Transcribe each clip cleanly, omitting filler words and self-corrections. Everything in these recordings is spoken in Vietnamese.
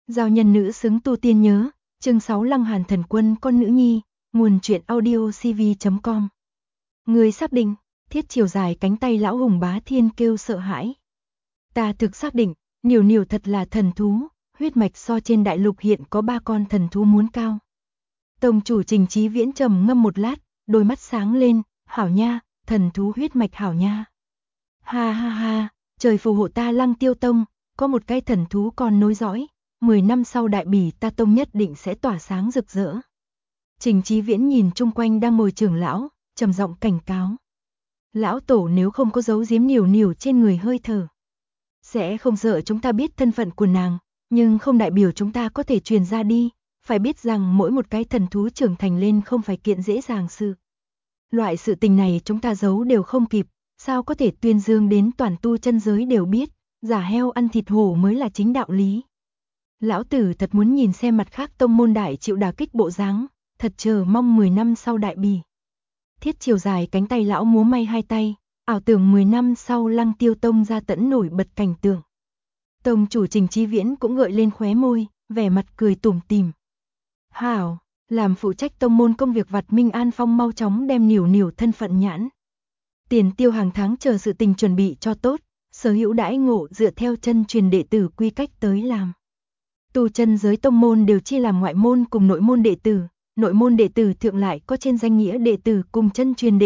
Giao nhân nữ xứng tu tiên nhớ, chương 6 Lăng Hàn thần quân con nữ nhi, nguồn truyện audio cv.com. Người xác định, thiết chiều dài cánh tay lão hùng bá thiên kêu sợ hãi. Ta thực xác định, Niểu Niểu thật là thần thú, huyết mạch so trên đại lục hiện có 3 con thần thú muốn cao. Tông chủ Trình Chí Viễn trầm ngâm một lát, đôi mắt sáng lên, hảo nha, thần thú huyết mạch hảo nha. Ha ha ha, trời phù hộ ta Lăng Tiêu Tông, có một cái thần thú con nối dõi. 10 năm sau đại bỉ ta tông nhất định sẽ tỏa sáng rực rỡ. Trình Chí Viễn nhìn chung quanh đang ngồi trưởng lão, trầm giọng cảnh cáo. Lão tổ nếu không có giấu giếm Niểu Niểu trên người hơi thở, sẽ không sợ chúng ta biết thân phận của nàng, nhưng không đại biểu chúng ta có thể truyền ra đi, phải biết rằng mỗi một cái thần thú trưởng thành lên không phải kiện dễ dàng sự. Loại sự tình này chúng ta giấu đều không kịp, sao có thể tuyên dương đến toàn tu chân giới đều biết, giả heo ăn thịt hổ mới là chính đạo lý. Lão tử thật muốn nhìn xem mặt khác tông môn đại chịu đả kích bộ dáng, thật chờ mong 10 năm sau đại bỉ. Thiết chiều dài cánh tay lão múa may hai tay, ảo tưởng 10 năm sau Lăng Tiêu Tông ra tẫn nổi bật cảnh tượng. Tông chủ Trình Chí Viễn cũng gợi lên khóe môi, vẻ mặt cười tủm tỉm. Hảo, làm phụ trách tông môn công việc vặt Minh An Phong mau chóng đem Niểu Niểu thân phận nhãn. Tiền tiêu hàng tháng chờ sự tình chuẩn bị cho tốt, sở hữu đãi ngộ dựa theo chân truyền đệ tử quy cách tới làm. Tu chân giới tông môn đều chia làm ngoại môn cùng nội môn đệ tử, nội môn đệ tử thượng lại có trên danh nghĩa đệ tử cùng chân truyền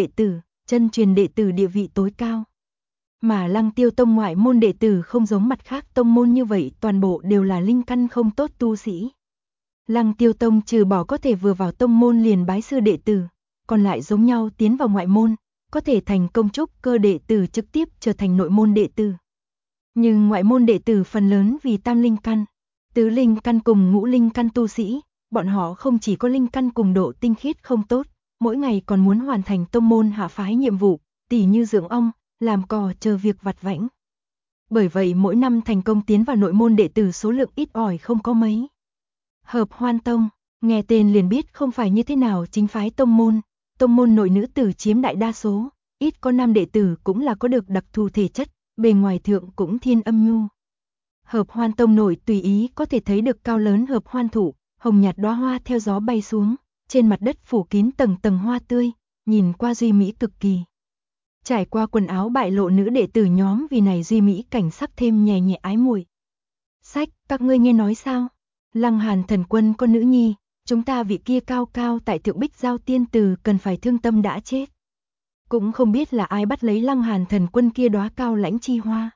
đệ tử địa vị tối cao. Mà Lăng Tiêu Tông ngoại môn đệ tử không giống mặt khác tông môn như vậy, toàn bộ đều là linh căn không tốt tu sĩ. Lăng Tiêu Tông trừ bỏ có thể vừa vào tông môn liền bái sư đệ tử, còn lại giống nhau tiến vào ngoại môn, có thể thành công trúc cơ đệ tử trực tiếp trở thành nội môn đệ tử. Nhưng ngoại môn đệ tử phần lớn vì tam linh căn, tứ linh căn cùng ngũ linh căn tu sĩ, bọn họ không chỉ có linh căn cùng độ tinh khiết không tốt, mỗi ngày còn muốn hoàn thành tông môn hạ phái nhiệm vụ, tỉ như dưỡng ong, làm cò chờ việc vặt vãnh. Bởi vậy mỗi năm thành công tiến vào nội môn đệ tử số lượng ít ỏi không có mấy. Hợp Hoan Tông, nghe tên liền biết không phải như thế nào chính phái tông môn nội nữ tử chiếm đại đa số, ít có nam đệ tử cũng là có được đặc thù thể chất, bề ngoài thượng cũng thiên âm nhu. Hợp Hoan Tông nội tùy ý có thể thấy được cao lớn hợp hoan thụ, hồng nhạt đóa hoa theo gió bay xuống, trên mặt đất phủ kín tầng tầng hoa tươi, nhìn qua duy mỹ cực kỳ. Trải qua quần áo bại lộ nữ đệ tử nhóm vì này duy mỹ cảnh sắc thêm nhẹ nhẹ ái muội. Sách, các ngươi nghe nói sao? Lăng Hàn thần quân con nữ nhi, chúng ta vị kia cao cao tại thượng Bích Giao tiên tử cần phải thương tâm đã chết. Cũng không biết là ai bắt lấy Lăng Hàn thần quân kia đóa cao lãnh chi hoa.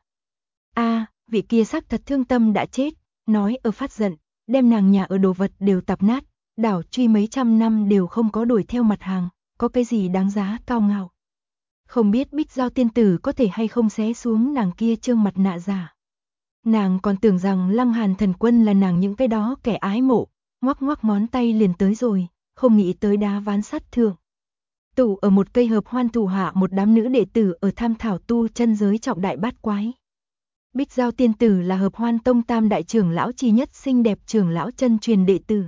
Vị kia xác thật thương tâm đã chết, nói ở phát giận, đem nàng nhà ở đồ vật đều tạp nát, đảo truy mấy trăm năm đều không có đuổi theo mặt hàng, có cái gì đáng giá cao ngạo. Không biết Bích Giao tiên tử có thể hay không xé xuống nàng kia trương mặt nạ giả. Nàng còn tưởng rằng Lăng Hàn thần quân là nàng những cái đó kẻ ái mộ, ngoắc ngoắc ngón tay liền tới rồi, không nghĩ tới đá ván sắt thượng. Tụ ở một cây hợp hoan thủ hạ một đám nữ đệ tử ở tham thảo tu chân giới trọng đại bát quái. Bích Giao tiên tử là Hợp Hoan Tông tam đại trưởng lão chi nhất xinh đẹp trưởng lão chân truyền đệ tử.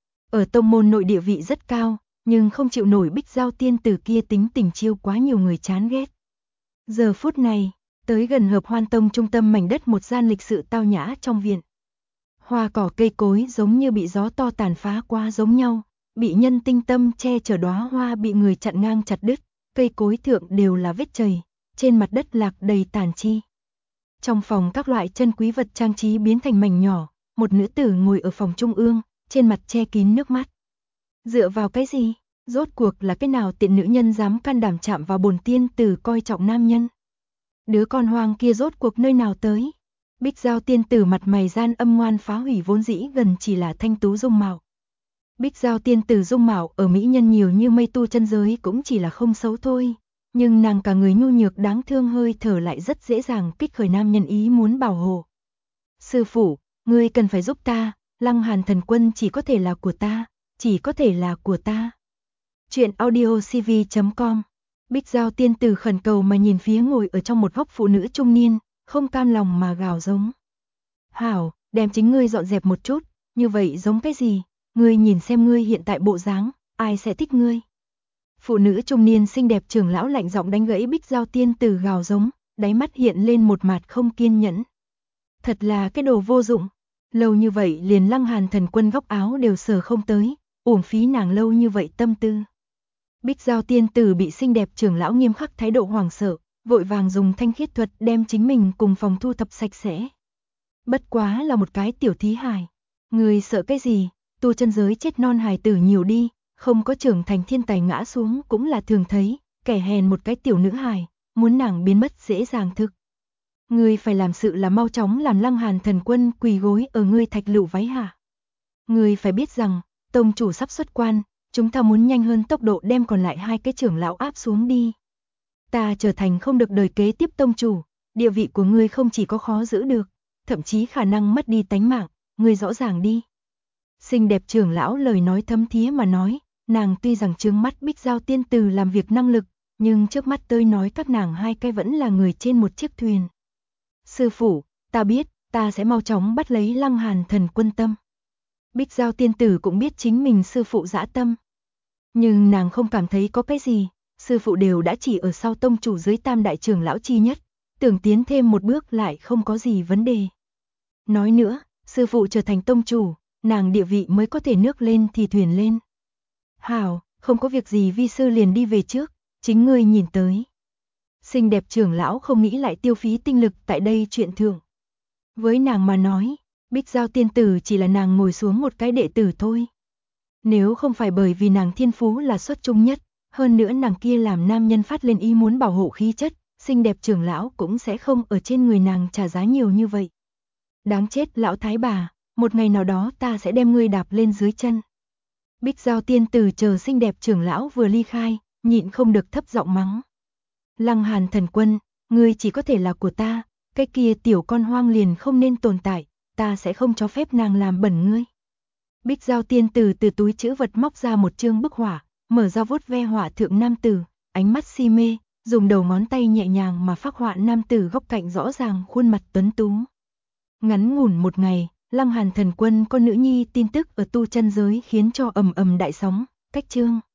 Ở tông môn nội địa vị rất cao, nhưng không chịu nổi Bích Giao tiên tử kia tính tình chiêu quá nhiều người chán ghét. Giờ phút này, tới gần Hợp Hoan Tông trung tâm mảnh đất một gian lịch sự tao nhã trong viện. Hoa cỏ cây cối giống như bị gió to tàn phá qua giống nhau, bị nhân tinh tâm che chở đóa hoa bị người chặn ngang chặt đứt, cây cối thượng đều là vết chày, trên mặt đất lạc đầy tàn chi. Trong phòng các loại chân quý vật trang trí biến thành mảnh nhỏ, một nữ tử ngồi ở phòng trung ương, trên mặt che kín nước mắt. Dựa vào cái gì? Rốt cuộc là cái nào tiện nữ nhân dám can đảm chạm vào bổn tiên tử coi trọng nam nhân? Đứa con hoang kia rốt cuộc nơi nào tới? Bích Giao tiên tử mặt mày gian âm ngoan phá hủy vốn dĩ gần chỉ là thanh tú dung mạo. Bích Giao tiên tử dung mạo ở mỹ nhân nhiều như mây tu chân giới cũng chỉ là không xấu thôi. Nhưng nàng cả người nhu nhược đáng thương hơi thở lại rất dễ dàng kích khởi nam nhân ý muốn bảo hộ. Sư phụ, ngươi cần phải giúp ta, Lăng Hàn thần quân chỉ có thể là của ta, chỉ có thể là của ta. Chuyện audio cv.com. Bích Giao tiên tử khẩn cầu mà nhìn phía ngồi ở trong một góc phụ nữ trung niên, không cam lòng mà gào giống. Hảo, đem chính ngươi dọn dẹp một chút, như vậy giống cái gì, ngươi nhìn xem ngươi hiện tại bộ dáng, ai sẽ thích ngươi. Phụ nữ trung niên xinh đẹp trưởng lão lạnh giọng đánh gãy Bích Giao tiên tử gào giống, đáy mắt hiện lên một mặt không kiên nhẫn. Thật là cái đồ vô dụng, Lâu như vậy liền Lăng Hàn Thần Quân góc áo đều sờ không tới, uổng phí nàng lâu như vậy tâm tư. Bích Giao tiên tử bị xinh đẹp trưởng lão nghiêm khắc thái độ hoảng sợ, vội vàng dùng thanh khiết thuật đem chính mình cùng phòng thu thập sạch sẽ. Bất quá là một cái tiểu thí hài. Người sợ cái gì, tu chân giới chết non hài tử nhiều đi, không có trưởng thành thiên tài ngã xuống cũng là thường thấy, kẻ hèn một cái tiểu nữ hài, muốn nàng biến mất dễ dàng thực. Ngươi phải làm sự là mau chóng làm Lăng Hàn Thần Quân quỳ gối ở ngươi thạch lựu váy hạ. Ngươi phải biết rằng, tông chủ sắp xuất quan, chúng ta muốn nhanh hơn tốc độ đem còn lại hai cái trưởng lão áp xuống đi. Ta trở thành không được đời kế tiếp tông chủ, địa vị của ngươi không chỉ có khó giữ được, thậm chí khả năng mất đi tánh mạng, ngươi rõ ràng đi. Xinh đẹp trưởng lão lời nói thấm thía mà nói, nàng tuy rằng trướng mắt Bích Giao tiên tử làm việc năng lực, nhưng trước mắt tôi nói các nàng hai cái vẫn là người trên một chiếc thuyền. Sư phụ, ta biết, ta sẽ mau chóng bắt lấy Lăng Hàn Thần Quân tâm. Bích Giao tiên tử cũng biết chính mình sư phụ dã tâm. Nhưng nàng không cảm thấy có cái gì, sư phụ đều đã chỉ ở sau tông chủ dưới tam đại trưởng lão chi nhất, tưởng tiến thêm một bước lại không có gì vấn đề. Nói nữa, sư phụ trở thành tông chủ, nàng địa vị mới có thể nước lên thì thuyền lên. Hảo, không có việc gì vi sư liền đi về trước, chính ngươi nhìn tới. Xinh đẹp trưởng lão không nghĩ lại tiêu phí tinh lực tại đây chuyện thượng. Với nàng mà nói, Bích Giao tiên tử chỉ là nàng ngồi xuống một cái đệ tử thôi. Nếu không phải bởi vì nàng thiên phú là xuất chúng nhất, hơn nữa nàng kia làm nam nhân phát lên ý muốn bảo hộ khí chất, xinh đẹp trưởng lão cũng sẽ không ở trên người nàng trả giá nhiều như vậy. Đáng chết lão thái bà, một ngày nào đó ta sẽ đem ngươi đạp lên dưới chân. Bích Giao tiên tử chờ xinh đẹp trưởng lão vừa ly khai, nhịn không được thấp giọng mắng. Lăng Hàn Thần Quân, ngươi chỉ có thể là của ta, cái kia tiểu con hoang liền không nên tồn tại, ta sẽ không cho phép nàng làm bẩn ngươi. Bích Giao tiên tử từ túi trữ vật móc ra một chương bức họa, mở ra vuốt ve họa thượng nam tử, ánh mắt si mê, dùng đầu ngón tay nhẹ nhàng mà phác họa nam tử góc cạnh rõ ràng khuôn mặt tuấn tú. Ngắn ngủn một ngày, Lăng Hàn Thần Quân con nữ nhi tin tức ở tu chân giới khiến cho ầm ầm đại sóng, cách chương.